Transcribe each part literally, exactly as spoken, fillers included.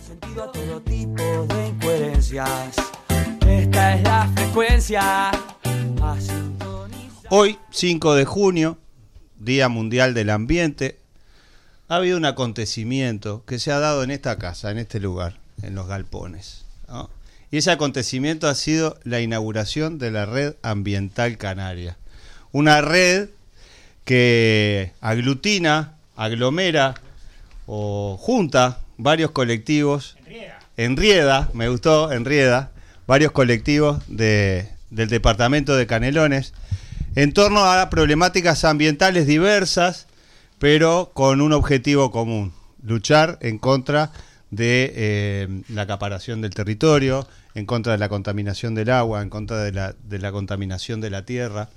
sentido a todo tipo de incoherencias. Esta es la frecuencia. Hoy, cinco de junio, Día Mundial del Ambiente, ha habido un acontecimiento que se ha dado en esta casa, en este lugar, en Los Galpones, ¿no? Y ese acontecimiento ha sido la inauguración de la Red Ambiental Canaria. Una red que aglutina, aglomera o junta varios colectivos. Enrieda. Enrieda, me gustó, Enrieda. Varios colectivos de, del departamento de Canelones en torno a problemáticas ambientales diversas, pero con un objetivo común: luchar en contra de eh, la acaparación del territorio, en contra de la contaminación del agua, en contra de la, de la contaminación de la tierra,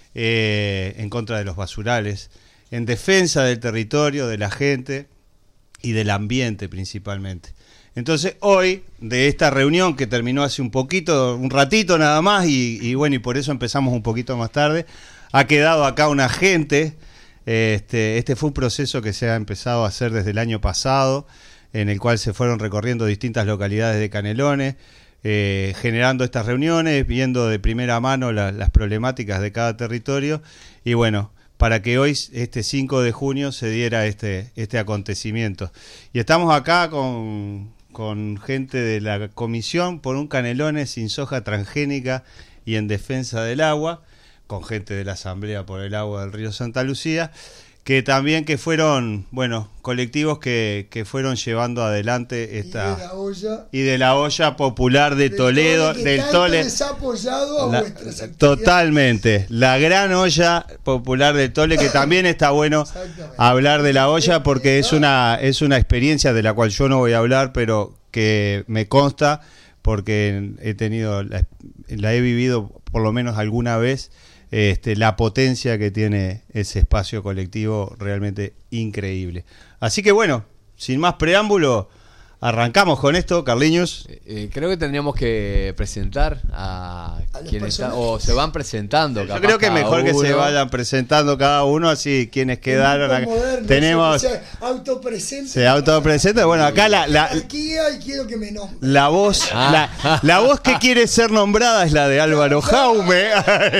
eh, en contra de los basurales, en defensa del territorio, de la gente y del ambiente principalmente. Entonces hoy, de esta reunión que terminó hace un poquito, un ratito nada más, y, y bueno, y por eso empezamos un poquito más tarde, ha quedado acá una gente. Este, este fue un proceso que se ha empezado a hacer desde el año pasado, en el cual se fueron recorriendo distintas localidades de Canelones, eh, generando estas reuniones, viendo de primera mano la, las problemáticas de cada territorio, y bueno, para que hoy, este cinco de junio, se diera este, este acontecimiento. Y estamos acá con, con gente de la Comisión por un Canelones sin soja transgénica y en defensa del agua, con gente de la Asamblea por el Agua del Río Santa Lucía, que también que fueron, bueno, colectivos que, que fueron llevando adelante esta... Y de la olla, y de la olla popular de, de Toledo, Tole, del Tole. Les ha apoyado a la, vuestras actividades. Totalmente, la gran olla popular de Tole, que también está bueno hablar de la olla porque es una, es una experiencia de la cual yo no voy a hablar, pero que me consta porque he tenido, la, la he vivido por lo menos alguna vez. Este, la potencia que tiene ese espacio colectivo realmente increíble. Así que bueno, sin más preámbulo, arrancamos con esto, Carliños. Eh, creo que tendríamos que presentar a, a quienes están, o se van presentando. Yo creo que mejor uno. que se vayan presentando cada uno, así quienes quedaron acá. Moderno, tenemos se autopresenta. Se autopresenta. Bueno, acá la la, y quiero que me la voz, ah. la, la voz que quiere ser nombrada es la de Álvaro Jaume.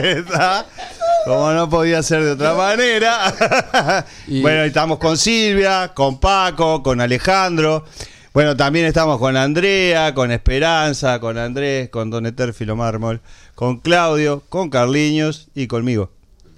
Como no podía ser de otra manera. Y... Bueno, estamos con Silvia, con Paco, con Alejandro. Bueno, también estamos con Andrea, con Esperanza, con Andrés, con Don Etérfilo Mármol, con Claudio, con Carliños y conmigo.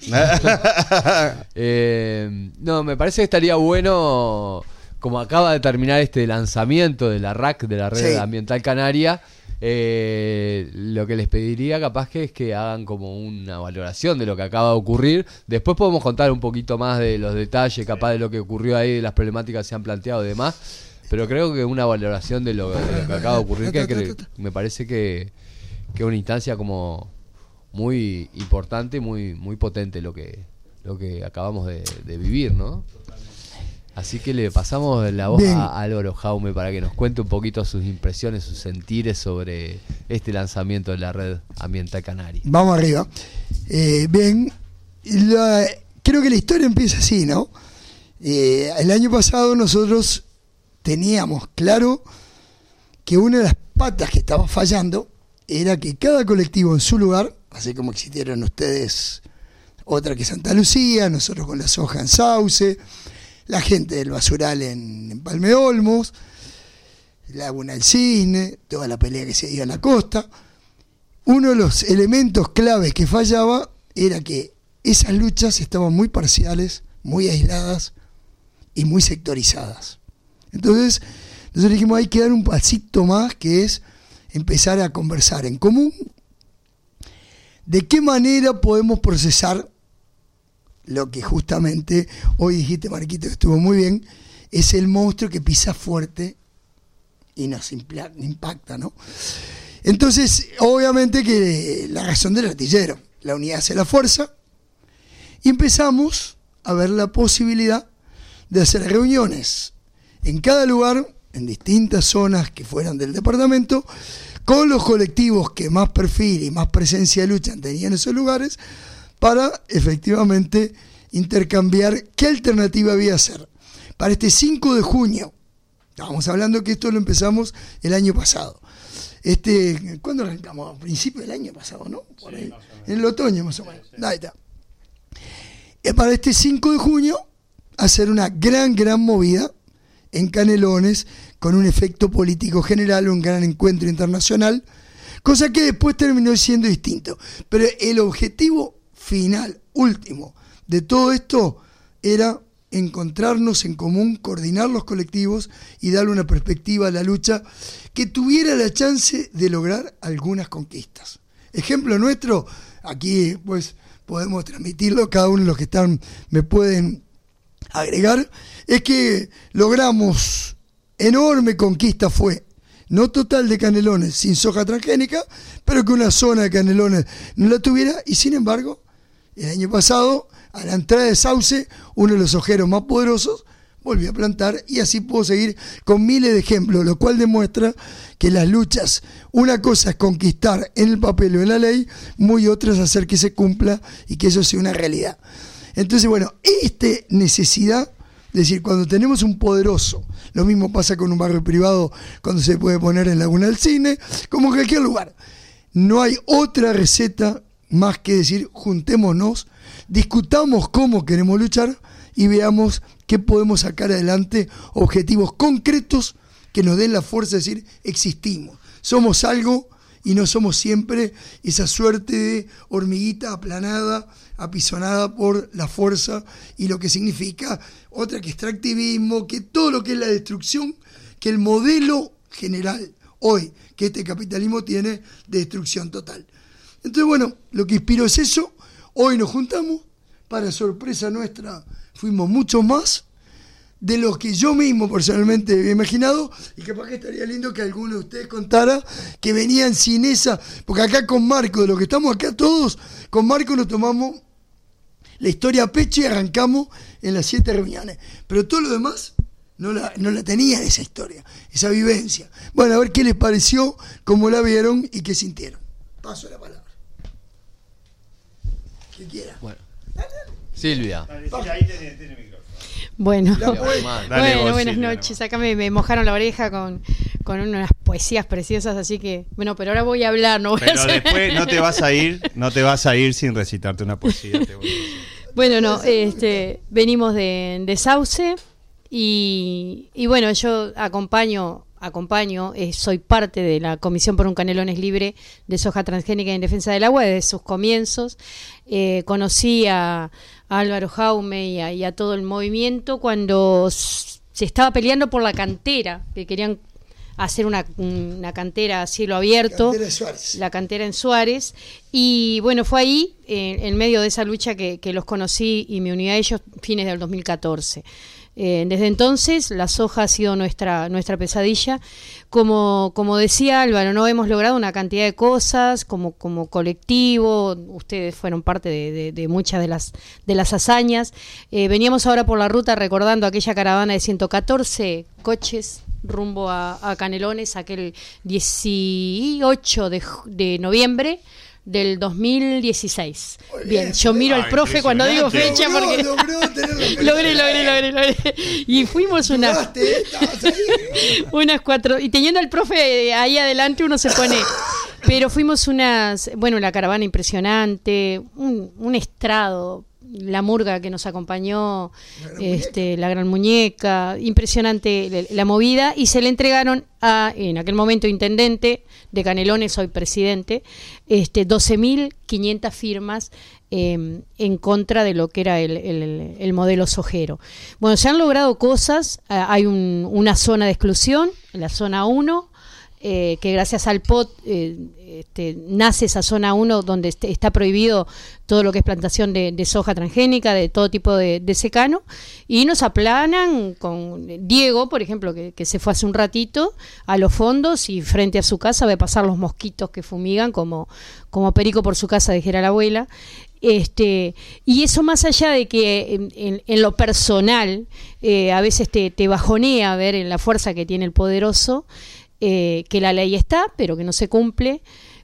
eh, no, me parece que estaría bueno, como acaba de terminar este lanzamiento de la R A C, de la Red sí. Ambiental Canaria, eh, lo que les pediría capaz que es que hagan como una valoración de lo que acaba de ocurrir. Después podemos contar un poquito más de los detalles, capaz de lo que ocurrió ahí, de las problemáticas que se han planteado y demás. Pero creo que una valoración de lo, de lo que acaba de ocurrir, que, que me parece que es una instancia como muy importante, muy muy potente lo que lo que acabamos de, de vivir, ¿no? Así que le pasamos la voz Bien. a Álvaro Jaume para que nos cuente un poquito sus impresiones, sus sentires sobre este lanzamiento de la Red Ambiental Canaria. Vamos arriba. Eh, bien, la, creo que la historia empieza así, ¿no? Eh, el año pasado nosotros teníamos claro que una de las patas que estaba fallando era que cada colectivo en su lugar, así como existieron ustedes otra que Santa Lucía, nosotros con la soja en Sauce, la gente del basural en, en Palme Olmos, Laguna del Cisne, toda la pelea que se dio en la costa, uno de los elementos claves que fallaba era que esas luchas estaban muy parciales, muy aisladas y muy sectorizadas. Entonces, nosotros dijimos, hay que dar un pasito más, que es empezar a conversar en común de qué manera podemos procesar lo que justamente hoy dijiste, Marquito, que estuvo muy bien, es el monstruo que pisa fuerte y nos impacta, ¿no? Entonces, obviamente que la razón del artillero, la unidad hace la fuerza, y empezamos a ver la posibilidad de hacer reuniones en cada lugar, en distintas zonas que fueran del departamento, con los colectivos que más perfil y más presencia de lucha tenían en esos lugares, para efectivamente intercambiar qué alternativa había a hacer. Para este cinco de junio, Estábamos hablando que esto lo empezamos el año pasado. Este, ¿cuándo arrancamos? A principios del año pasado, ¿no? Por ahí. Sí, en el otoño más o menos. Sí, sí. Ahí está. Y para este cinco de junio, hacer una gran, gran movida en Canelones, con un efecto político general, un gran encuentro internacional, cosa que después terminó siendo distinto. Pero el objetivo final, último, de todo esto era encontrarnos en común, coordinar los colectivos y darle una perspectiva a la lucha que tuviera la chance de lograr algunas conquistas. Ejemplo nuestro, aquí pues podemos transmitirlo, cada uno de los que están me pueden agregar, es que logramos enorme conquista, fue no total de Canelones sin soja transgénica, pero que una zona de Canelones no la tuviera, y sin embargo el año pasado, a la entrada de Sauce, uno de los ojeros más poderosos volvió a plantar, y así puedo seguir con miles de ejemplos, lo cual demuestra que las luchas, una cosa es conquistar en el papel o en la ley, muy otra es hacer que se cumpla y que eso sea una realidad. Entonces, bueno, esta necesidad, es decir, cuando tenemos un poderoso, lo mismo pasa con un barrio privado cuando se puede poner en Laguna del Cine, como en cualquier lugar, no hay otra receta más que decir, juntémonos, discutamos cómo queremos luchar y veamos qué podemos sacar adelante, objetivos concretos que nos den la fuerza de decir, existimos, somos algo y no somos siempre esa suerte de hormiguita aplanada, apisonada por la fuerza y lo que significa otra que extractivismo, que todo lo que es la destrucción, que el modelo general hoy que este capitalismo tiene de destrucción total. Entonces, bueno, lo que inspiró es eso. Hoy nos juntamos, para sorpresa nuestra, fuimos mucho más de lo que yo mismo personalmente había imaginado, y capaz que estaría lindo que alguno de ustedes contara que venían sin esa, porque acá con Marco, de lo que estamos acá todos, con Marco nos tomamos la historia a pecho y arrancamos en las siete reuniones, pero todo lo demás no la, no la tenían esa historia, esa vivencia. Bueno, a ver qué les pareció, cómo la vieron y qué sintieron. Paso la palabra. Que quiera. Bueno. Silvia. Ahí tiene, tiene micrófono. Bueno, Dale, bueno vos, buenas Silvia, noches. Acá me, me mojaron la oreja con, con unas poesías preciosas, así que, bueno, pero ahora voy a hablar, no voy Pero a hacer... después no te vas a ir, no te vas a ir sin recitarte una poesía. Te voy a decir. Bueno, no, este, venimos de, de Sauce y, y bueno, yo acompaño, acompaño, eh, soy parte de la Comisión por un Canelones Libre de Soja Transgénica y en Defensa del Agua desde sus comienzos. Eh, conocí a, a Álvaro Jaume y a, y a todo el movimiento cuando s- se estaba peleando por la cantera, que querían hacer una, una cantera a cielo abierto, Cantera de Suárez. la cantera en Suárez, y bueno, fue ahí, eh, en medio de esa lucha, que, que los conocí y me uní a ellos fines del dos mil catorce. Eh, desde entonces la soja ha sido nuestra nuestra pesadilla. Como como decía Álvaro, no hemos logrado una cantidad de cosas como como colectivo. Ustedes fueron parte de, de, de muchas de las de las hazañas. Eh, veníamos ahora por la ruta recordando aquella caravana de ciento catorce coches rumbo a, a Canelones, aquel dieciocho de, de noviembre del dos mil dieciséis. Bien, bien, yo miro ah, al profe cuando digo fecha Logró, porque logró tenerlo. logré, logré, logré, logré. Y fuimos una, Lograste, estabas ahí. unas cuatro, y teniendo al profe ahí adelante uno se pone, pero fuimos unas, bueno, la caravana impresionante, un, un estrado, la murga que nos acompañó, La gran este, la gran muñeca, impresionante la, la movida, y se le entregaron a, en aquel momento, intendente de Canelones, hoy presidente, este, doce mil quinientas firmas eh, en contra de lo que era el, el, el modelo sojero. Bueno, se han logrado cosas, eh, hay un, una zona de exclusión, la zona uno, eh, que gracias al P O T eh, este, nace esa zona uno donde este, está prohibido todo lo que es plantación de, de soja transgénica, de todo tipo de, de secano, y nos aplanan con Diego, por ejemplo, que, que se fue hace un ratito a los fondos y frente a su casa ve pasar los mosquitos que fumigan como, como perico por su casa, dijera la abuela. Este, y eso, más allá de que en, en, en lo personal eh, a veces te, te bajonea ver en la fuerza que tiene el poderoso, eh, que la ley está pero que no se cumple,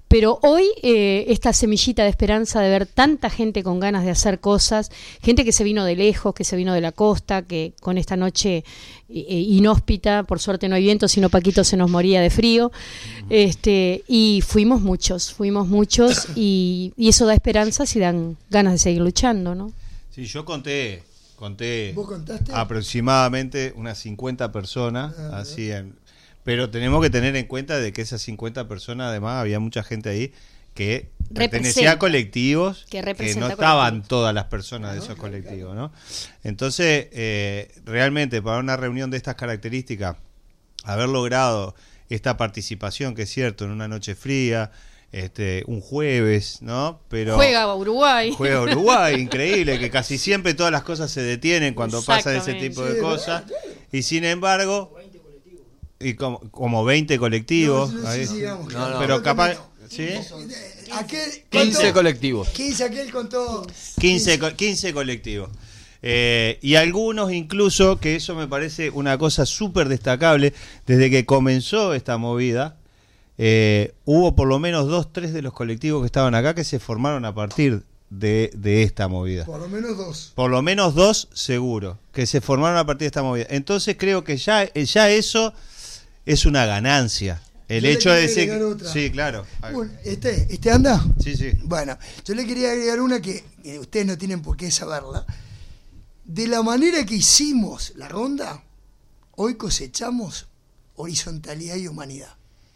Pero hoy eh, esta semillita de esperanza de ver tanta gente con ganas de hacer cosas, gente que se vino de lejos, que se vino de la costa, que con esta noche eh, inhóspita, por suerte no hay viento, sino Paquito se nos moría de frío, este, y fuimos muchos, fuimos muchos, y, y eso da esperanzas y dan ganas de seguir luchando, ¿no? Sí, yo conté, conté ¿Vos contaste? aproximadamente unas cincuenta personas, Ah, así en... Pero tenemos que tener en cuenta de que esas cincuenta personas, además, había mucha gente ahí que pertenecía a colectivos que, que no estaban colectivos. todas las personas de esos colectivos, ¿no? Entonces, eh, realmente, para una reunión de estas características, haber logrado esta participación, que es cierto, en una noche fría, este, un jueves, ¿no? Pero juega Uruguay. Juega Uruguay, increíble, que casi siempre todas las cosas se detienen cuando pasa ese tipo de Sí, cosas. Y sin embargo... Y como, como veinte colectivos. No, no, ahí. sí, sigamos, No, no. Pero capaz... No. ¿Sí? Aquel quince contó- colectivos. quince, aquel contó. quince, co- quince colectivos. Eh, y algunos incluso, que eso me parece una cosa súper destacable, desde que comenzó esta movida, eh, hubo por lo menos dos, tres de los colectivos que estaban acá que se formaron a partir de, de esta movida. Por lo menos dos. Por lo menos dos, seguro, que se formaron a partir de esta movida. Entonces creo que ya, ya eso es una ganancia. El Yo le hecho de quiero decir... agregar otra. Sí, claro. Bueno, ¿Este, ¿Este anda? Sí, sí. Bueno, yo le quería agregar una que, que ustedes no tienen por qué saberla. De la manera que hicimos la ronda, hoy cosechamos horizontalidad y humanidad.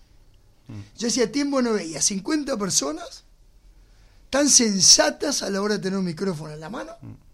Yo hacía tiempo no veía cincuenta personas tan sensatas a la hora de tener un micrófono en la mano,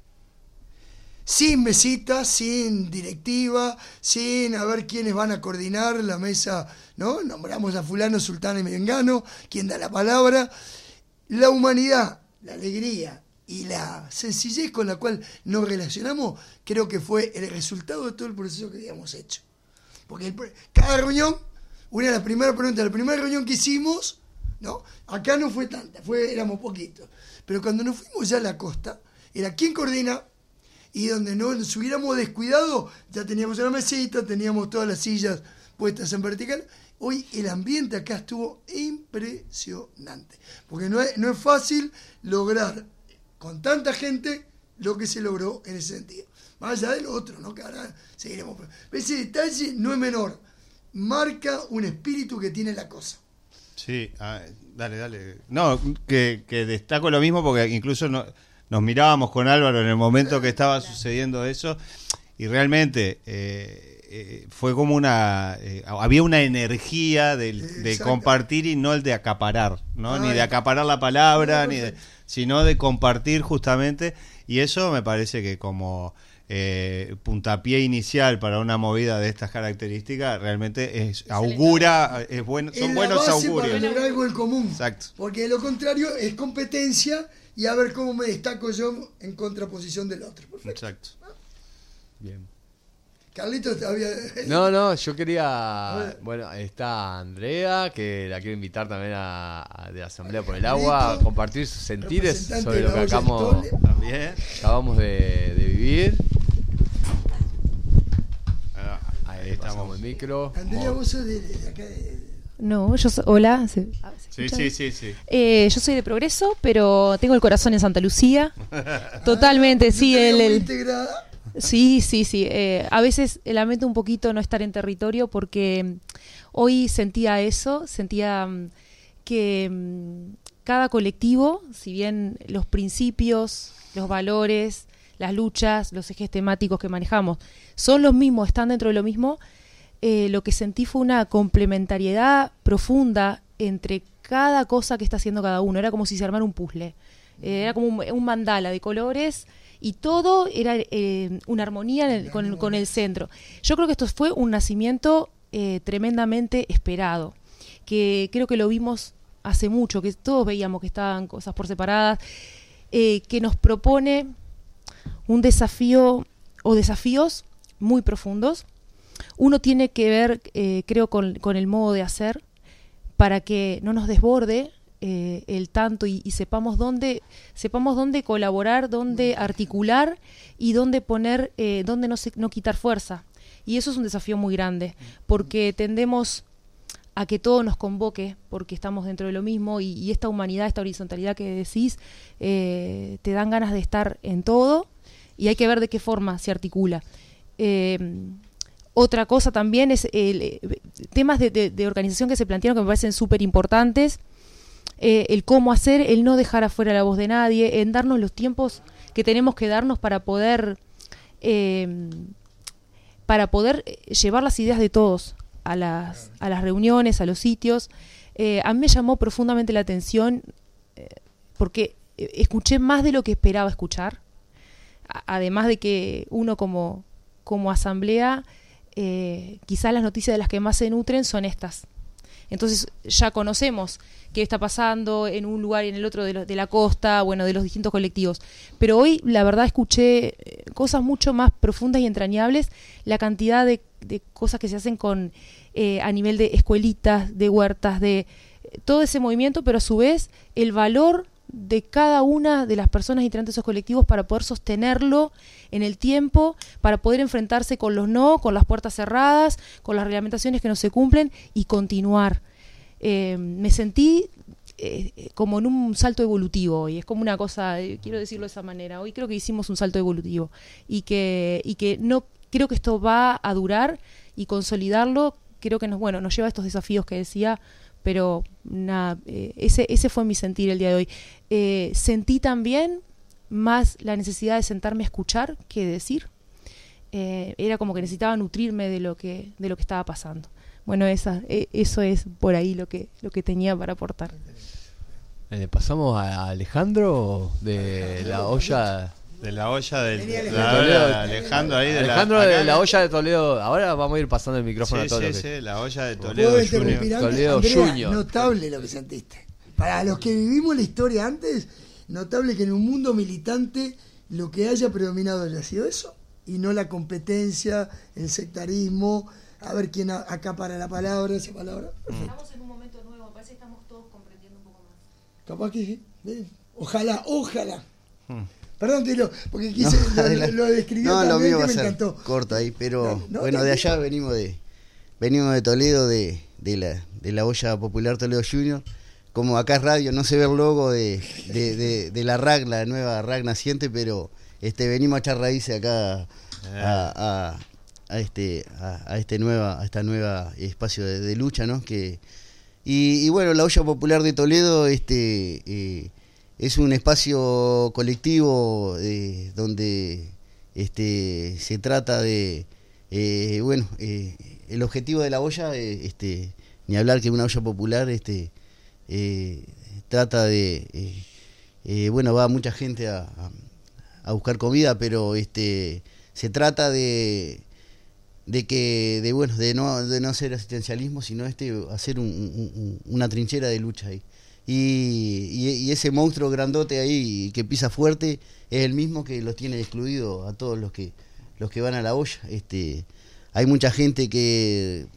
sin mesitas, sin directiva, sin a ver quiénes van a coordinar la mesa, ¿no? Nombramos a fulano, sultano y mengano, quién da la palabra. La humanidad, la alegría y la sencillez con la cual nos relacionamos, creo que fue el resultado de todo el proceso que habíamos hecho. Porque el, cada reunión, una de las primeras preguntas, la primera reunión que hicimos, ¿no? Acá no fue tanta, fue, éramos poquitos. Pero cuando nos fuimos ya a la costa, era quién coordina, y donde no nos hubiéramos descuidado, ya teníamos una mesita, teníamos todas las sillas puestas en vertical. Hoy el ambiente acá estuvo impresionante, porque no es, no es fácil lograr con tanta gente lo que se logró en ese sentido. Más allá del otro, ¿no? Que ahora seguiremos. Pero ese detalle no es menor, marca un espíritu que tiene la cosa. Sí, ah, dale, dale. No, que, que destaco lo mismo porque incluso no, nos mirábamos con Álvaro en el momento que estaba sucediendo eso y realmente eh, eh, fue como una... Eh, había una energía de, de Exacto. compartir y no el de acaparar, ¿no? Ah, Ni de ya. acaparar la palabra, No, ni de, perfecto. sino de compartir justamente, y eso me parece que como... Eh, puntapié inicial para una movida de estas características realmente es augura, es bueno, Es son la buenos base augurios. para lograr algo en común. Exacto. Porque de lo contrario es competencia y a ver cómo me destaco yo en contraposición del otro. Perfecto. Exacto. Bien. Carlitos todavía... No, no, yo quería. Bueno, está Andrea, que la quiero invitar también a, a- de la Asamblea por el Agua a compartir sus sentires representante sobre de lo la que olla acabamos, Stole. También. acabamos de, de vivir. Ah, Ahí ahí estamos estamos. el micro. Andrea, vos sos de, de acá de... No, yo soy. Hola. ¿se- ah, ¿se Sí, escucha? sí, sí, sí. Eh, yo soy de Progreso, pero tengo el corazón en Santa Lucía. Totalmente, sí. Yo El, muy el- integrada. sí, sí, sí. Eh, a veces lamento un poquito no estar en territorio porque mm, hoy sentía eso, sentía mm, que mm, cada colectivo, si bien los principios, los valores, las luchas, los ejes temáticos que manejamos son los mismos, están dentro de lo mismo, eh, lo que sentí fue una complementariedad profunda entre cada cosa que está haciendo cada uno. Era como si se armara un puzzle. Eh, era como un, un mandala de colores y todo era eh, una armonía en el- con, con el centro. Yo creo que esto fue un nacimiento eh, tremendamente esperado, que creo que lo vimos hace mucho, que todos veíamos que estaban cosas por separadas, eh, que nos propone un desafío o desafíos muy profundos. Uno tiene que ver, eh, creo, con, con el modo de hacer para que no nos desborde eh, el tanto y, y sepamos dónde sepamos dónde colaborar, dónde articular y dónde poner, eh, dónde no, se- no quitar fuerza. Y eso es un desafío muy grande, porque tendemos a que todo nos convoque, porque estamos dentro de lo mismo, y, y esta humanidad, esta horizontalidad que decís, eh, te dan ganas de estar en todo, y hay que ver de qué forma se articula. Eh, otra cosa también es el, eh, temas de, de, de organización que se plantearon que me parecen súper importantes, eh, el cómo hacer, el no dejar afuera la voz de nadie, en darnos los tiempos que tenemos que darnos para poder eh, para poder llevar las ideas de todos a las, a las reuniones, a los sitios. Eh, a mí me llamó profundamente la atención eh, porque escuché más de lo que esperaba escuchar, a, además de que uno como, como asamblea, eh, quizás las noticias de las que más se nutren son estas. Entonces ya conocemos qué está pasando en un lugar y en el otro de, lo, de la costa, bueno, de los distintos colectivos. Pero hoy, la verdad, escuché cosas mucho más profundas y entrañables, la cantidad de, de cosas que se hacen con eh, a nivel de escuelitas, de huertas, de eh, todo ese movimiento, pero a su vez el valor de cada una de las personas integrantes de esos colectivos para poder sostenerlo en el tiempo, para poder enfrentarse con los no, con las puertas cerradas, con las reglamentaciones que no se cumplen y continuar. Eh, me sentí eh, como en un salto evolutivo hoy, es como una cosa, eh, quiero decirlo de esa manera, hoy creo que hicimos un salto evolutivo y que, y que no creo que esto va a durar, y consolidarlo creo que nos, bueno, nos lleva a estos desafíos que decía, pero nada, eh, ese, ese fue mi sentir el día de hoy. Eh, sentí también más la necesidad de sentarme a escuchar que de decir. Eh, era como que necesitaba nutrirme de lo que, de lo que estaba pasando. Bueno, esa, eh, eso es por ahí lo que, lo que tenía para aportar. Eh, ¿Pasamos a Alejandro de la olla? De la olla del Venía de Alejandro. la- de Alejandro ahí de Alejandro la, de acá- la olla de Toledo. Ahora vamos a ir pasando el micrófono Sí, a todos. sí, los que- sí, la olla de ¿Puedo Toledo interrumpir Junior. antes? Toledo Andrea, Junior. notable lo que sentiste. Para los que vivimos la historia antes, notable que en un mundo militante lo que haya predominado haya sido eso, y no la competencia, el sectarismo, a ver quién a- acapara la palabra, esa palabra. Estamos en un momento nuevo, parece que estamos todos comprendiendo un poco más. Capaz que sí. ¿ves? Ojalá, ojalá. Hmm. Perdón, Tilo, porque quise, No, lo, adelante. lo describió No, lo también, mío que va a me ser encantó. corto ahí, pero No, no, bueno, de tranquilo. allá venimos de venimos de Toledo, de, de la de la olla popular Toledo Junior. Como acá es radio, no se ve el logo de, de, de, de la R A C, la nueva R A C naciente, pero este venimos a echar raíces acá a, a, a este a, a este nueva a esta nueva espacio de, de lucha, ¿no? Que y, y bueno, la olla popular de Toledo este eh, es un espacio colectivo eh, donde este se trata de eh, bueno eh, el objetivo de la olla eh, este ni hablar que una olla popular este eh, trata de eh, eh, bueno, va mucha gente a, a, a buscar comida, pero este se trata de de que de bueno de no de no hacer asistencialismo, sino este hacer un, un, una trinchera de lucha ahí. Y, y, y ese monstruo grandote ahí que pisa fuerte es el mismo que los tiene excluido a todos los que los que van a la olla. Este hay mucha gente que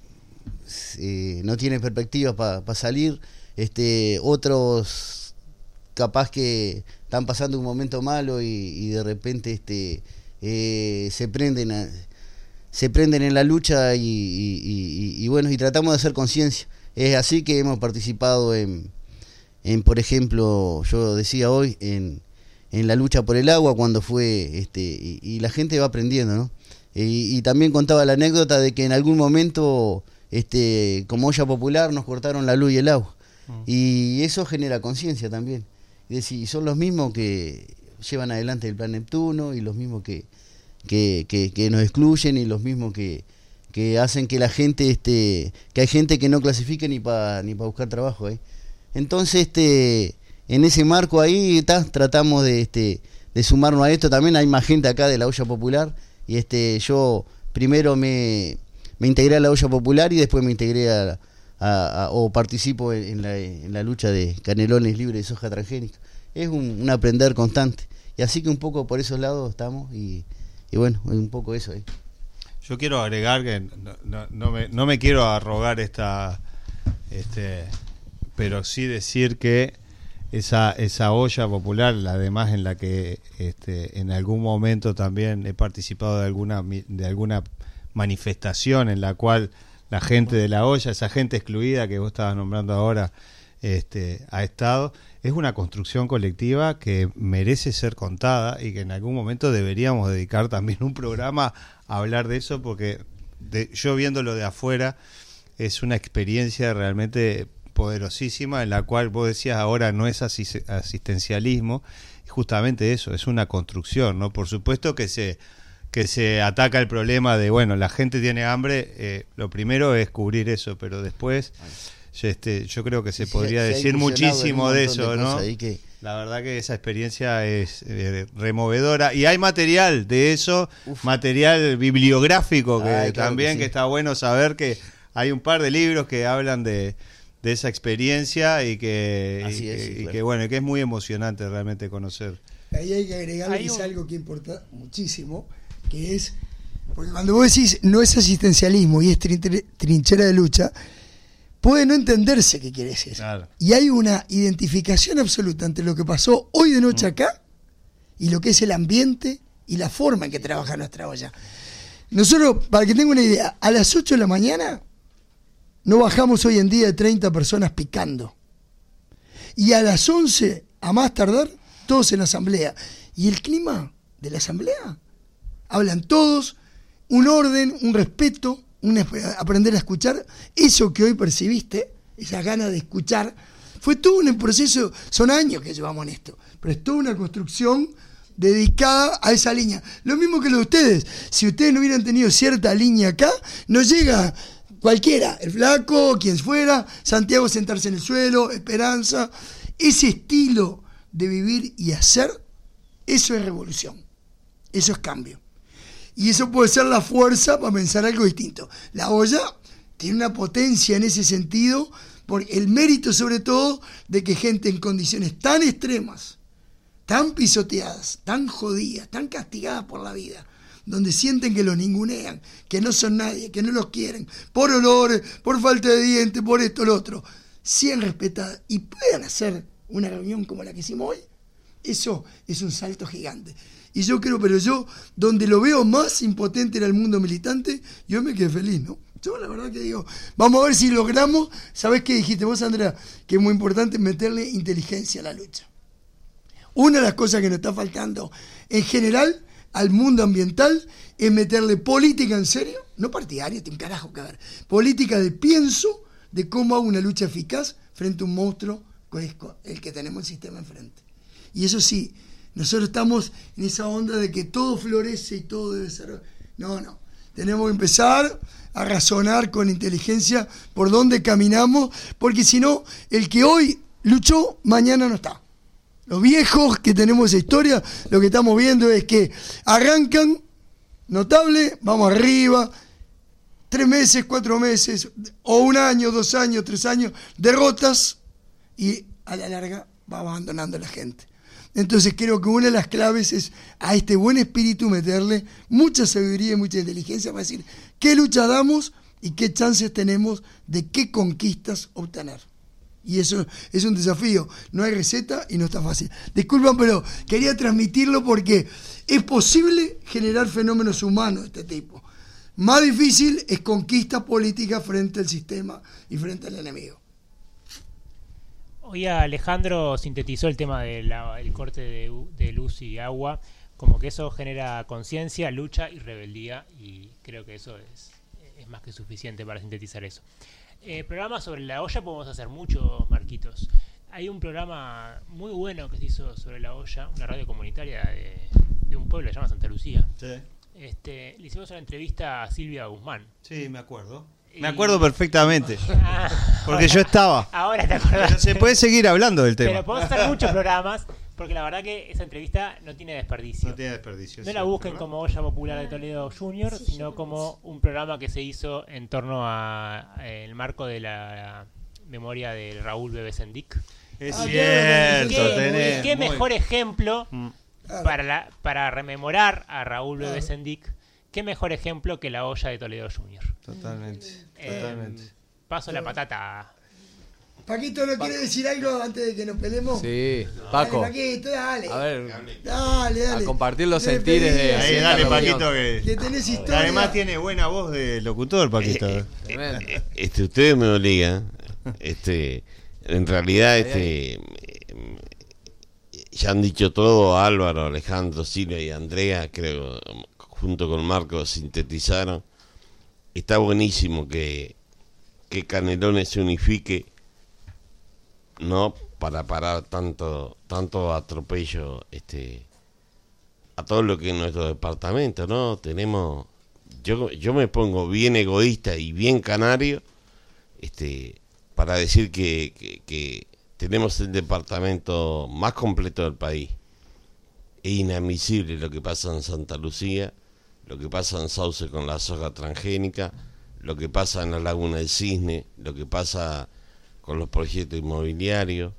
eh, no tiene perspectivas para pa salir, este otros capaz que están pasando un momento malo y, y de repente este eh, se prenden a, se prenden en la lucha y, y, y, y bueno, y tratamos de hacer conciencia. Es así que hemos participado en, en por ejemplo, yo decía hoy, en, en la lucha por el agua cuando fue, este y, y la gente va aprendiendo, ¿no? Y, y también contaba la anécdota de que en algún momento, este como olla popular, nos cortaron la luz y el agua. Mm. Y eso genera conciencia también. Es decir, son los mismos que llevan adelante el Plan Neptuno y los mismos que Que, que, que nos excluyen y los mismos que, que hacen que la gente este que hay gente que no clasifique ni para ni para buscar trabajo ¿eh? Entonces este en ese marco ahí ta, tratamos de este de sumarnos a esto. También hay más gente acá de la olla popular y este yo primero me, me integré a la olla popular y después me integré a, a, a o participo en, en, la, en la lucha de canelones libres de soja transgénica. Es un, un aprender constante y así que un poco por esos lados estamos y Y bueno, un poco eso ahí. Yo quiero agregar que no, no, no, me, no me quiero arrogar esta, este, pero sí decir que esa esa olla popular, además en la que este, en algún momento también he participado de alguna de alguna manifestación en la cual la gente de la olla, esa gente excluida que vos estabas nombrando ahora, este, ha estado. Es una construcción colectiva que merece ser contada y que en algún momento deberíamos dedicar también un programa a hablar de eso, porque de, yo viéndolo de afuera es una experiencia realmente poderosísima, en la cual vos decías ahora no es asis- asistencialismo, justamente eso, es una construcción, ¿no? Por supuesto que se que se ataca el problema de, bueno, la gente tiene hambre, eh, lo primero es cubrir eso, pero después yo, este, yo creo que se Sí, podría se ha decir incursionado muchísimo en un de montón eso, de ¿no? cosas ahí que- La verdad que esa experiencia es eh, removedora, y hay material de eso, Uf. material bibliográfico que Ay, claro también que sí. que está bueno saber que hay un par de libros que hablan de, de esa experiencia y que, Así y, es, que- sí, y claro. que bueno, y que es muy emocionante realmente conocer. Ahí hay que agregarle Hay que es un- algo que importa muchísimo, que es, porque cuando vos decís no es asistencialismo y es trin- trinchera de lucha, puede no entenderse qué quiere decir. Claro. Y hay una identificación absoluta entre lo que pasó hoy de noche acá y lo que es el ambiente y la forma en que trabaja nuestra olla. Nosotros, para que tenga una idea, a las ocho de la mañana no bajamos hoy en día de treinta personas picando. Y a las once, a más tardar, todos en la asamblea. Y el clima de la asamblea, hablan todos, un orden, un respeto, un es- aprender a escuchar. Eso que hoy percibiste, esa gana de escuchar, fue todo un proceso, son años que llevamos en esto, pero es toda una construcción dedicada a esa línea. Lo mismo que lo de ustedes, si ustedes no hubieran tenido cierta línea acá, no llega cualquiera, el flaco, quien fuera, Santiago sentarse en el suelo, Esperanza, ese estilo de vivir y hacer, eso es revolución, eso es cambio. Y eso puede ser la fuerza para pensar algo distinto. La olla tiene una potencia en ese sentido, por el mérito sobre todo de que gente en condiciones tan extremas, tan pisoteadas, tan jodidas, tan castigadas por la vida, donde sienten que los ningunean, que no son nadie, que no los quieren, por olores, por falta de dientes, por esto, lo otro, sean respetadas y puedan hacer una reunión como la que hicimos hoy, eso es un salto gigante. Y yo creo, pero yo, donde lo veo más impotente en el mundo militante, yo me quedé feliz, ¿no? Yo la verdad que digo, vamos a ver si logramos, ¿sabés qué dijiste vos, Andrea? Que es muy importante meterle inteligencia a la lucha. Una de las cosas que nos está faltando en general al mundo ambiental es meterle política en serio, no partidaria, tiene un carajo que ver, política de pienso de cómo hago una lucha eficaz frente a un monstruo que es el que tenemos el sistema enfrente. Y eso sí, nosotros estamos en esa onda de que todo florece y todo debe ser... No, no. Tenemos que empezar a razonar con inteligencia por dónde caminamos, porque si no, el que hoy luchó, mañana no está. Los viejos que tenemos esa historia, lo que estamos viendo es que arrancan, notable, vamos arriba, tres meses, cuatro meses, o un año, dos años, tres años, derrotas, y a la larga va abandonando la gente. Entonces creo que una de las claves es a este buen espíritu meterle mucha sabiduría y mucha inteligencia para decir qué lucha damos y qué chances tenemos de qué conquistas obtener. Y eso es un desafío. No hay receta y no está fácil. Disculpan, pero quería transmitirlo porque es posible generar fenómenos humanos de este tipo. Más difícil es conquista política frente al sistema y frente al enemigo. Hoy Alejandro sintetizó el tema del corte de, de luz y agua, como que eso genera conciencia, lucha y rebeldía, y creo que eso es, es más que suficiente para sintetizar eso. Eh, programas sobre la olla podemos hacer mucho, Marquitos. Hay un programa muy bueno que se hizo sobre la olla, una radio comunitaria de, de un pueblo que se llama Santa Lucía. Sí. Este, le hicimos una entrevista a Silvia Guzmán. Sí, me acuerdo. Y- Me acuerdo perfectamente. Ah, Porque ahora- yo estaba. Ahora te acordás. Pero se puede seguir hablando del tema. Pero podemos hacer muchos programas, porque la verdad que esa entrevista no tiene desperdicio. No tiene desperdicio. No sí. la busquen como Olla Popular de Toledo Junior, sino como un programa que se hizo en torno a, a el marco de la memoria de Raúl Bebesendic. Es Ah, cierto, qué- tenés. ¿Qué muy- mejor ejemplo Mm. para, la, para rememorar a Raúl Claro. Bebesendic? ¿Qué mejor ejemplo que la olla de Toledo Junior? Totalmente, Eh, totalmente. paso la patata. Paquito, ¿no quiere decir algo antes de que nos peleemos? Sí, Paco. Dale, Paquito, dale. A ver, Dale, dale. a compartir los Te sentires de... pedí. Ahí, de dale, esta reunión. Paquito, que, Que tenés que historia. además tiene buena voz de locutor, Paquito. Tremendo. Este, ustedes me obligan. Este, en realidad, este, ya han dicho todo. Álvaro, Alejandro, Silvia y Andrea, creo, junto con Marco, sintetizaron. Está buenísimo que, que Canelones se unifique, no para parar tanto tanto atropello este a todo lo que es nuestro departamento, ¿no? Tenemos, yo yo me pongo bien egoísta y bien canario, este para decir que, que, que tenemos el departamento más completo del país. Es inadmisible lo que pasa en Santa Lucía, lo que pasa en Sauce con la soja transgénica, lo que pasa en la Laguna del Cisne, lo que pasa con los proyectos inmobiliarios.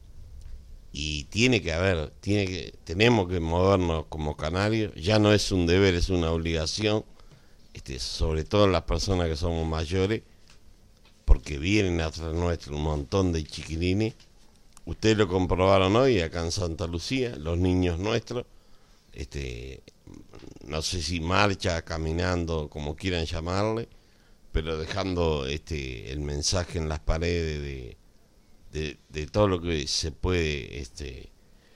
Y tiene que haber, tiene que, tenemos que movernos como canarios. Ya no es un deber, es una obligación, este, sobre todo las personas que somos mayores, porque vienen atrás nuestro un montón de chiquilines. Ustedes lo comprobaron hoy acá en Santa Lucía, los niños nuestros, este, no sé si marcha, caminando, como quieran llamarle, pero dejando este el mensaje en las paredes de, de, de todo lo que se puede, este,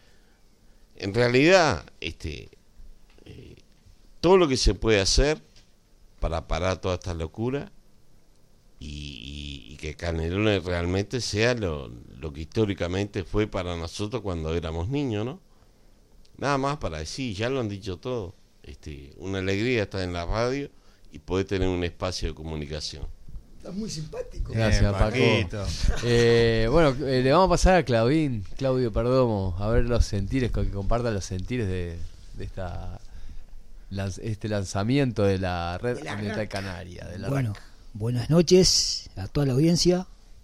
en realidad, este, eh, todo lo que se puede hacer para parar toda esta locura y, y, y que Canelones realmente sea lo, lo que históricamente fue para nosotros cuando éramos niños, ¿no? Nada más para decir, ya lo han dicho todo. Este, una alegría estar en la radio y poder tener un espacio de comunicación. Estás muy simpático. Gracias, Bien, Paco. Paquito. Eh, bueno, eh, le vamos a pasar a Claudín, Claudio Perdomo, a ver los sentires, que compartan los sentires de, de esta lanz- este lanzamiento de la Red De la Ambiental R A C. Canaria. De la Bueno, R A C. buenas noches a toda la audiencia.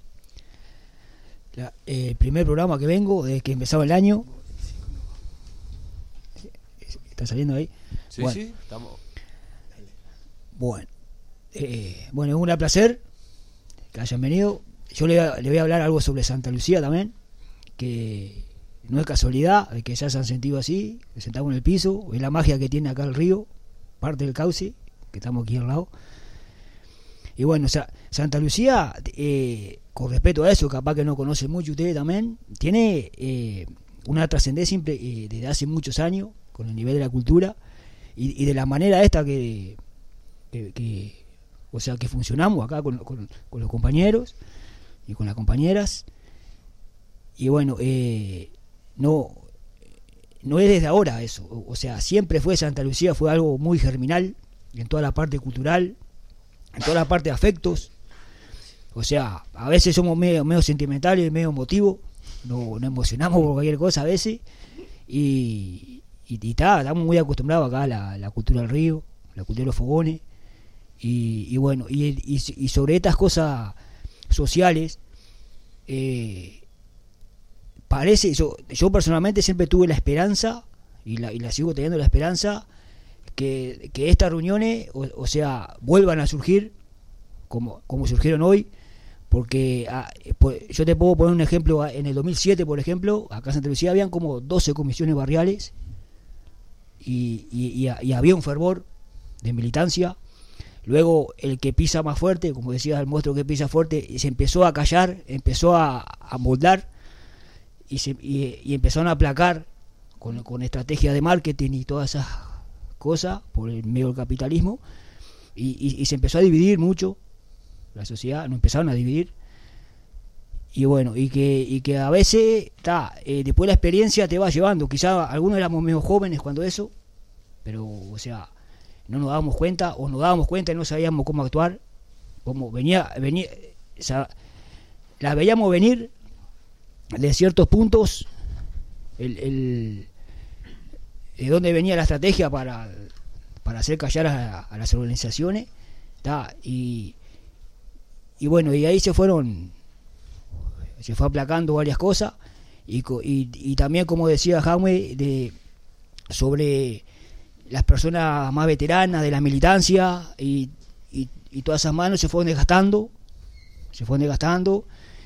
La- eh, el primer programa que vengo desde que empezaba el año. ¿Está saliendo ahí? Sí, bueno, sí, estamos. Bueno, eh, bueno, es un gran placer que hayan venido. Yo le, voy a- le voy a hablar algo sobre Santa Lucía también, que no es casualidad de que ya se han sentido así, que sentamos en el piso, es la magia que tiene acá el río, parte del cauce, que estamos aquí al lado. Y bueno, o sea, Santa Lucía, eh, con respecto a eso, capaz que no conocen mucho ustedes también, tiene eh, una trascendencia imple- eh, desde hace muchos años, con el nivel de la cultura, y, y de la manera esta que, que, que o sea, que funcionamos acá con, con, con los compañeros y con las compañeras. Y bueno, eh, no, no es desde ahora eso, o, o sea, siempre fue Santa Lucía, fue algo muy germinal en toda la parte cultural, en toda la parte de afectos. O sea, a veces somos medio, medio sentimentales, medio emotivos, no, nos emocionamos por cualquier cosa a veces, y, y, y ta, estamos muy acostumbrados acá a la, la cultura del río, la cultura de los fogones, y, y bueno, y, y, y sobre estas cosas sociales, eh, parece, yo, yo personalmente siempre tuve la esperanza, y la, y la sigo teniendo la esperanza, que, que estas reuniones, o, o sea, vuelvan a surgir como, como surgieron hoy, porque ah, pues, yo te puedo poner un ejemplo. En el dos mil siete, por ejemplo, acá en Santa Lucía habían como doce comisiones barriales y, y, y, y había un fervor de militancia. Luego el que pisa más fuerte, como decía el monstruo que pisa fuerte, se empezó a callar, empezó a, a moldar y, se, y, y empezaron a aplacar con, con estrategias de marketing y todas esas cosas por el medio del capitalismo, y, y, y se empezó a dividir mucho la sociedad, nos empezaron a dividir. Y bueno, y que, y que a veces ta, eh, después la experiencia te va llevando. Quizá algunos éramos medio jóvenes cuando eso, pero o sea, no nos dábamos cuenta, o nos dábamos cuenta y no sabíamos cómo actuar, como venía, venía, o sea, la veíamos venir de ciertos puntos, el, el de dónde venía la estrategia para, para hacer callar a, a las organizaciones, ta, y, y bueno, y ahí se fueron, se fue aplacando varias cosas, y, y, y también, como decía Jaume, de sobre las personas más veteranas de la militancia, y, y, y todas esas manos se fueron desgastando, se fueron desgastando,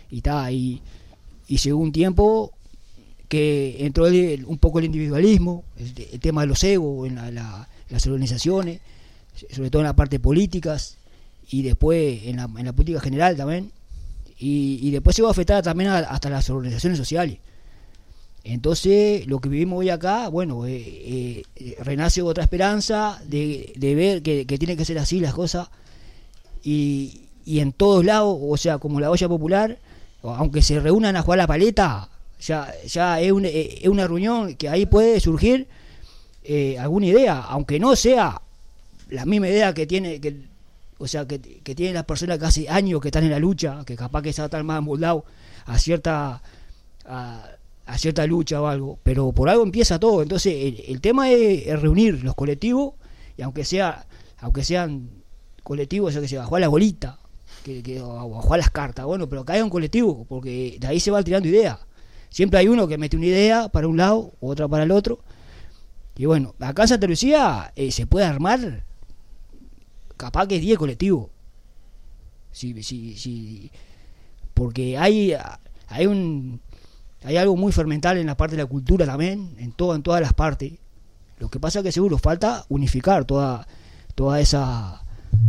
y ta, y, y llegó un tiempo que entró el, un poco el individualismo, el, el tema de los egos en la, la, las organizaciones, sobre todo en la parte políticas, y después en la, en la política general también, y, y después se va a afectar también a, hasta las organizaciones sociales. Entonces, lo que vivimos hoy acá, bueno, eh, eh, renace otra esperanza de, de ver que, que tiene que ser así las cosas, y, y en todos lados, o sea, como la olla popular, aunque se reúnan a jugar la paleta, ya, ya es, un, es una reunión que ahí puede surgir eh, alguna idea, aunque no sea la misma idea que tiene, que, o sea, que, que tienen las personas que hace años que están en la lucha, que capaz que están más moldados a cierta... A, a cierta lucha o algo, pero por algo empieza todo. Entonces el, el tema es, es reunir los colectivos, y aunque sea aunque sean colectivos, o sea, que se va a jugar la bolita, que, que, o a jugar las cartas, bueno, pero que haya un colectivo, porque de ahí se van tirando ideas. Siempre hay uno que mete una idea para un lado, otra para el otro, y bueno, acá en Santa Lucía eh, se puede armar capaz que diez colectivos, sí, sí, sí, porque hay, hay un hay algo muy fermental en la parte de la cultura también, en todo, en todas las partes. Lo que pasa es que seguro falta unificar toda toda esa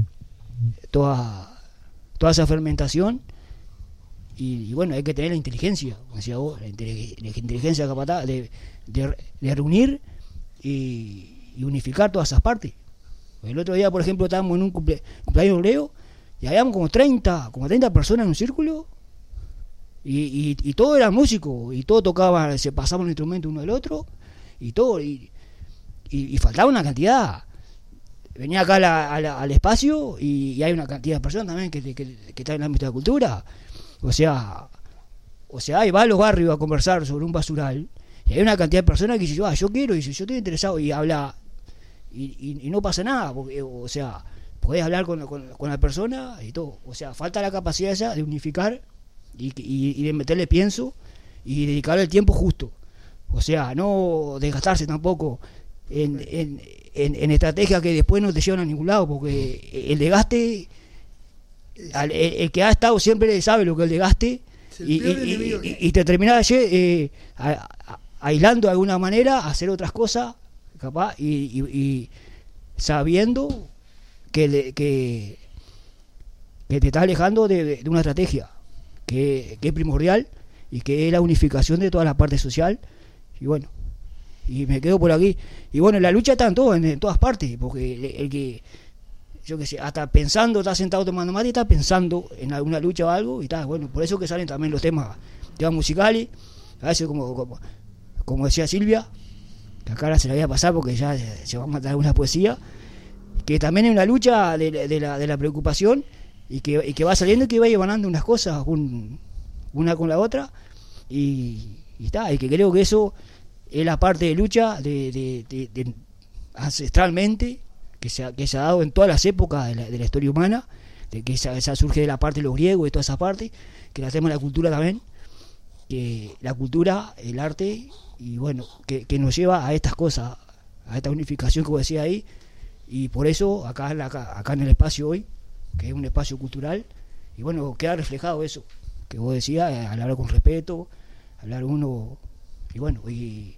toda toda esa fermentación, y, y bueno, hay que tener la inteligencia, como decía vos, la, inteligencia, la inteligencia capaz de, de, de reunir y, y unificar todas esas partes. El otro día, por ejemplo, estábamos en un cumple, cumpleaños de Leo, y habíamos como treinta, como treinta personas en un círculo. Y, y, y todos eran músicos, y todos tocaban, se pasaban un instrumento uno del otro, y todo, y, y, y faltaba una cantidad. Venía acá a la, a la, al espacio, y, y hay una cantidad de personas también que, que, que están en el ámbito de la cultura. O sea, o sea, ahí va a los barrios a conversar sobre un basural, y hay una cantidad de personas que dicen, ah, yo quiero, y dice, yo estoy interesado, y habla, y, y, y no pasa nada, porque, o sea, podés hablar con, con, con la persona y todo. O sea, falta la capacidad esa de unificar, Y, y, y de meterle pienso y dedicarle el tiempo justo, o sea, no desgastarse tampoco en, en, en, en estrategias que después no te llevan a ningún lado, porque el desgaste, el, el que ha estado siempre sabe lo que es el desgaste, y, y, y, y te terminás eh, a, a, aislando de alguna manera a hacer otras cosas capaz, y, y, y sabiendo que, le, que, que te estás alejando de, de, de una estrategia Que, que es primordial, y que es la unificación de toda la parte social. Y bueno, y me quedo por aquí. Y bueno, la lucha está en todo, en, en todas partes, porque el, el que, yo qué sé, hasta pensando, está sentado tomando mate y está pensando en alguna lucha o algo, y está, bueno, por eso que salen también los temas, temas musicales, a veces como, como, como decía Silvia, que acá se la voy a pasar porque ya se va a matar alguna poesía, que también es una lucha de, de, la, de la preocupación, y que, y que va saliendo, y que va llevando unas cosas un, una con la otra, y, y está, y que creo que eso es la parte de lucha de, de, de, de ancestralmente que se, ha, que se ha dado en todas las épocas de la, de la historia humana, de que esa, esa surge de la parte de los griegos y toda esa parte, que la tenemos en la cultura también, que la cultura, el arte, y bueno, que, que nos lleva a estas cosas, a esta unificación que vos decías ahí, y por eso acá, acá, acá en el espacio hoy, que es un espacio cultural, y bueno, queda reflejado eso que vos decías, eh, hablar con respeto, hablar uno, y bueno, y,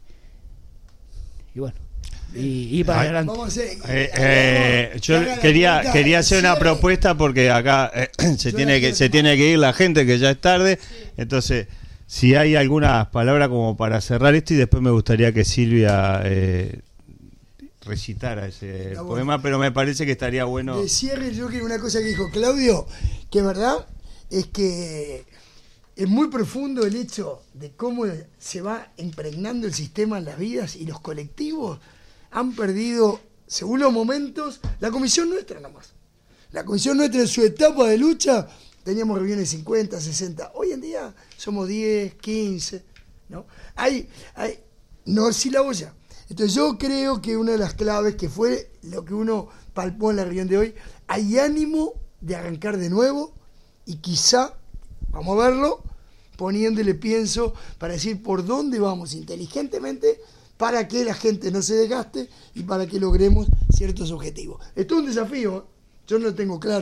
y bueno, y, y para Ay, adelante. Vamos a hacer, Eh, eh, yo quería quería hacer una propuesta, porque acá eh, se tiene que se tiene que ir la gente, que ya es tarde. Entonces, si hay algunas palabras como para cerrar esto, y después me gustaría que Silvia eh, recitara ese Está poema, bueno. pero me parece que estaría bueno. De cierre, yo quiero una cosa que dijo Claudio, que es verdad, es que es muy profundo el hecho de cómo se va impregnando el sistema en las vidas, y los colectivos han perdido, según los momentos, la comisión nuestra nomás. La comisión nuestra en su etapa de lucha teníamos reuniones de cincuenta, sesenta. Hoy en día somos diez, quince, ¿no? Hay, hay, no si la olla. Entonces yo creo que una de las claves, que fue lo que uno palpó en la reunión de hoy, hay ánimo de arrancar de nuevo, y quizá, vamos a verlo, poniéndole pienso para decir por dónde vamos inteligentemente, para que la gente no se desgaste y para que logremos ciertos objetivos. Esto es un desafío, ¿eh? Yo no lo tengo claro,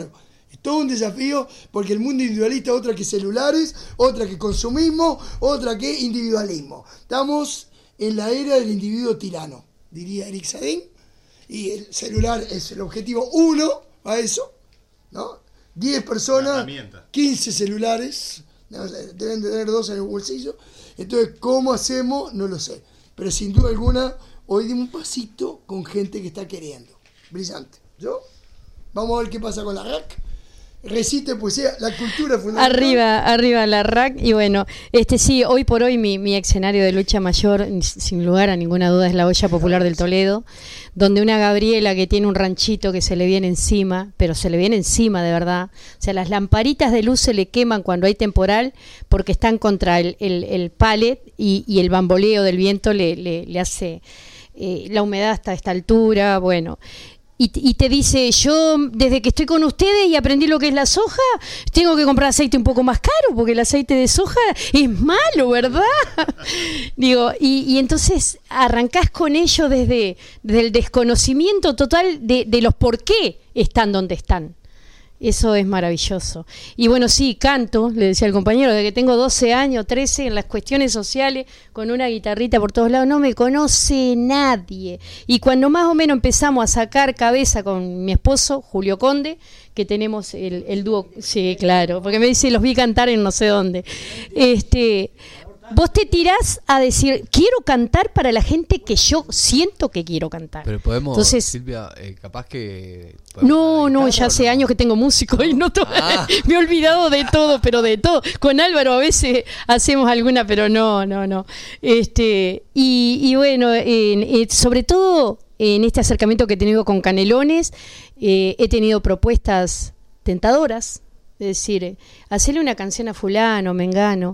Es todo un desafío porque el mundo individualista, otra que celulares, otra que consumismo, otra que individualismo. Estamos en la era del individuo tirano, diría Eric Sadin, y el celular es el objetivo uno a eso, ¿no? diez personas, quince celulares, deben de tener dos en el bolsillo. Entonces, ¿cómo hacemos? No lo sé. Pero sin duda alguna, hoy dimos un pasito con gente que está queriendo. Brillante. ¿Yo? Vamos a ver qué pasa con la R A C. Recite poesía, la cultura fundamental. Arriba, arriba la R A C. Y bueno, este sí, hoy por hoy mi, mi escenario de lucha mayor, sin lugar a ninguna duda, es la Olla Popular del Toledo, donde una Gabriela que tiene un ranchito que se le viene encima, pero se le viene encima de verdad. O sea, las lamparitas de luz se le queman cuando hay temporal porque están contra el, el, el palet y, y el bamboleo del viento le, le, le hace eh, la humedad hasta esta altura. Bueno. Y, y te dice, yo desde que estoy con ustedes y aprendí lo que es la soja, tengo que comprar aceite un poco más caro porque el aceite de soja es malo, ¿verdad? Digo, y, y entonces arrancás con ello desde, desde el desconocimiento total de, de los por qué están donde están. Eso es maravilloso. Y bueno, sí, canto, le decía al compañero, desde que tengo doce años, trece, en las cuestiones sociales, con una guitarrita por todos lados, no me conoce nadie. Y cuando más o menos empezamos a sacar cabeza con mi esposo, Julio Conde, que tenemos el, el dúo, sí, claro, porque me dice, los vi cantar en no sé dónde. Este... Vos te tirás a decir, quiero cantar para la gente que yo siento que quiero cantar. Pero podemos, entonces, Silvia, eh, capaz que... No, no, ya hace no? años que tengo músico y no to- ah. me he olvidado de todo, pero de todo. Con Álvaro a veces hacemos alguna, pero no, no, no. Este, y, y bueno, eh, eh, sobre todo en este acercamiento que he tenido con Canelones, eh, he tenido propuestas tentadoras, es decir, eh, hacerle una canción a fulano, mengano.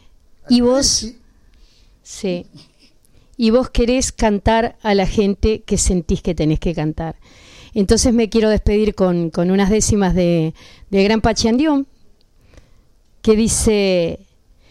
Y vos, sí, y vos querés cantar a la gente que sentís que tenés que cantar. Entonces me quiero despedir con, con unas décimas de, de Gran Pachandión, que dice,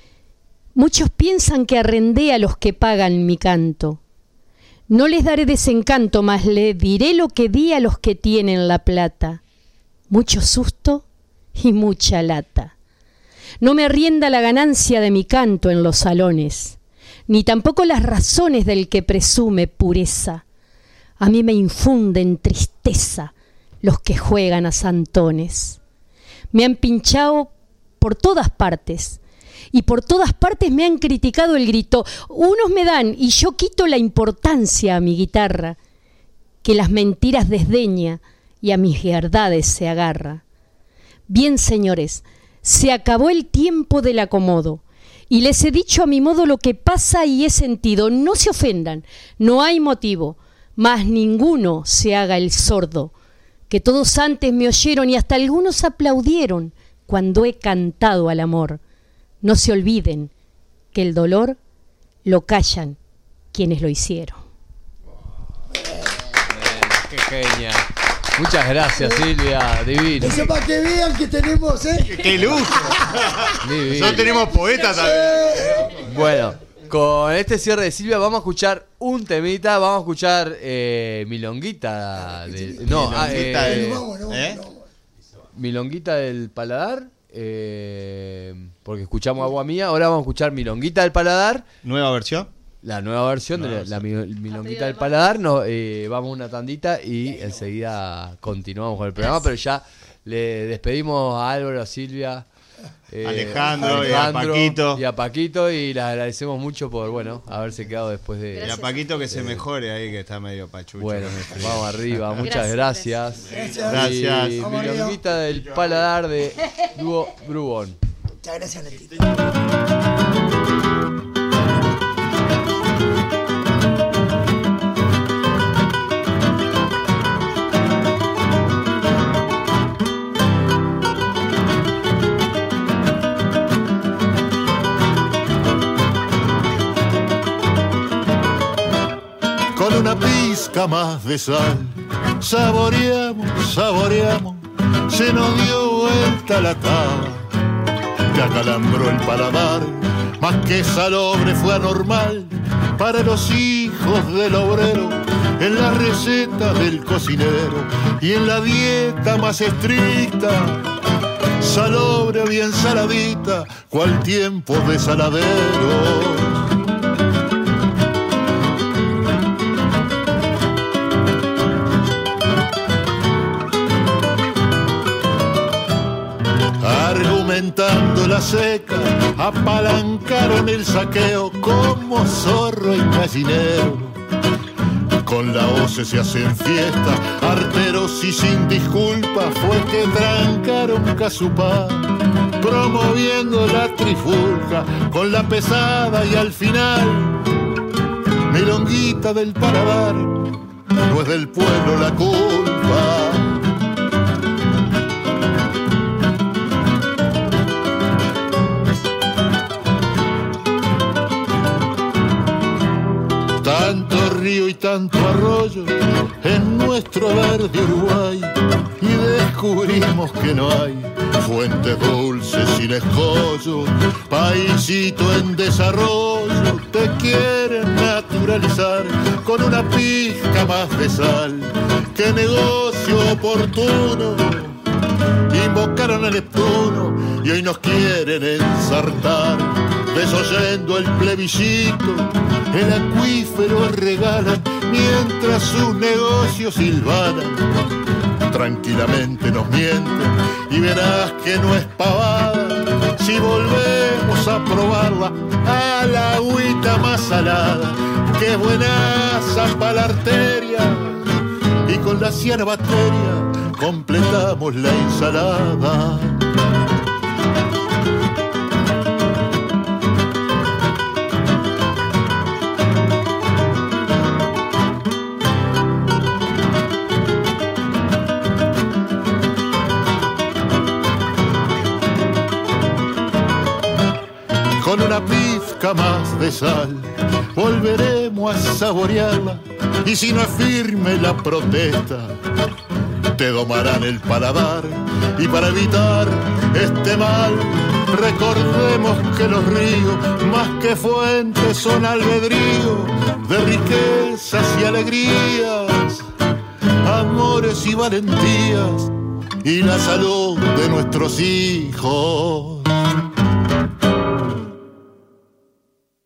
muchos piensan que arrendé a los que pagan mi canto. No les daré desencanto, mas le diré lo que di a los que tienen la plata. Mucho susto y mucha lata. No me arrienda la ganancia de mi canto en los salones, ni tampoco las razones del que presume pureza. A mí me infunden tristeza los que juegan a santones. Me han pinchado por todas partes, y por todas partes me han criticado el grito. Unos me dan, y yo quito la importancia a mi guitarra, que las mentiras desdeña y a mis verdades se agarra. Bien, señores, se acabó el tiempo del acomodo y les he dicho a mi modo lo que pasa y he sentido. No se ofendan, no hay motivo, mas ninguno se haga el sordo, que todos antes me oyeron y hasta algunos aplaudieron cuando he cantado al amor. No se olviden que el dolor lo callan quienes lo hicieron. ¡Qué genia! Muchas gracias, Silvia, divino. Eso para que vean que tenemos, ¿eh? ¡Qué luz! Nosotros tenemos poetas también. Bueno, con este cierre de Silvia vamos a escuchar un temita, vamos a escuchar eh, Milonguita. De, no, Milonguita eh, del, ¿eh? Milonguita del Paladar, eh, porque escuchamos Agua Mía, ahora vamos a escuchar Milonguita del Paladar. ¿Nueva versión? La nueva versión no, de la, la Milonguita del Paladar. No, eh, vamos a una tandita y enseguida continuamos con el programa, pero ya le despedimos a Álvaro, a Silvia, eh, Alejandro, Alejandro y a Paquito y a Paquito y les agradecemos mucho por bueno haberse quedado después de y a Paquito que se mejore ahí, que está medio pachucho. Bueno, vamos arriba, muchas gracias. Gracias. Gracias. Y Milonguita del Paladar de Dúo Brubón. Muchas gracias, Letito. Con una pizca más de sal, saboreamos, saboreamos, se nos dio vuelta la cava, que acalambró el paladar, más que salobre fue anormal para los hijos hijos del obrero, en la receta del cocinero y en la dieta más estricta, salobre bien saladita, cual tiempo de saladeros. Argumentando la seca, apalancaron el saqueo como zorro y gallinero. Con la O C E se hacen fiesta, arteros y sin disculpa fue que trancaron Casupá, promoviendo la trifulca con la pesada y al final milonguita del paladar, no es del pueblo la culpa. Tanto río y tanto arroyo en nuestro verde Uruguay, y descubrimos que no hay fuentes dulces sin escollo. Paisito en desarrollo, te quieren naturalizar con una pizca más de sal. ¡Qué negocio oportuno! Invocaron a Neptuno y hoy nos quieren ensartar, desoyendo el plebiscito. El acuífero regalan mientras sus negocios silbanan. Tranquilamente nos mienten y verás que no es pavada si volvemos a probarla a la agüita más salada, que es buenaza para la arteria, y con la cianobacteria completamos la ensalada. Con una pizca más de sal volveremos a saborearla, y si no es firme la protesta te domarán el paladar. Y para evitar este mal recordemos que los ríos más que fuentes son albedrío de riquezas y alegrías, amores y valentías, y la salud de nuestros hijos.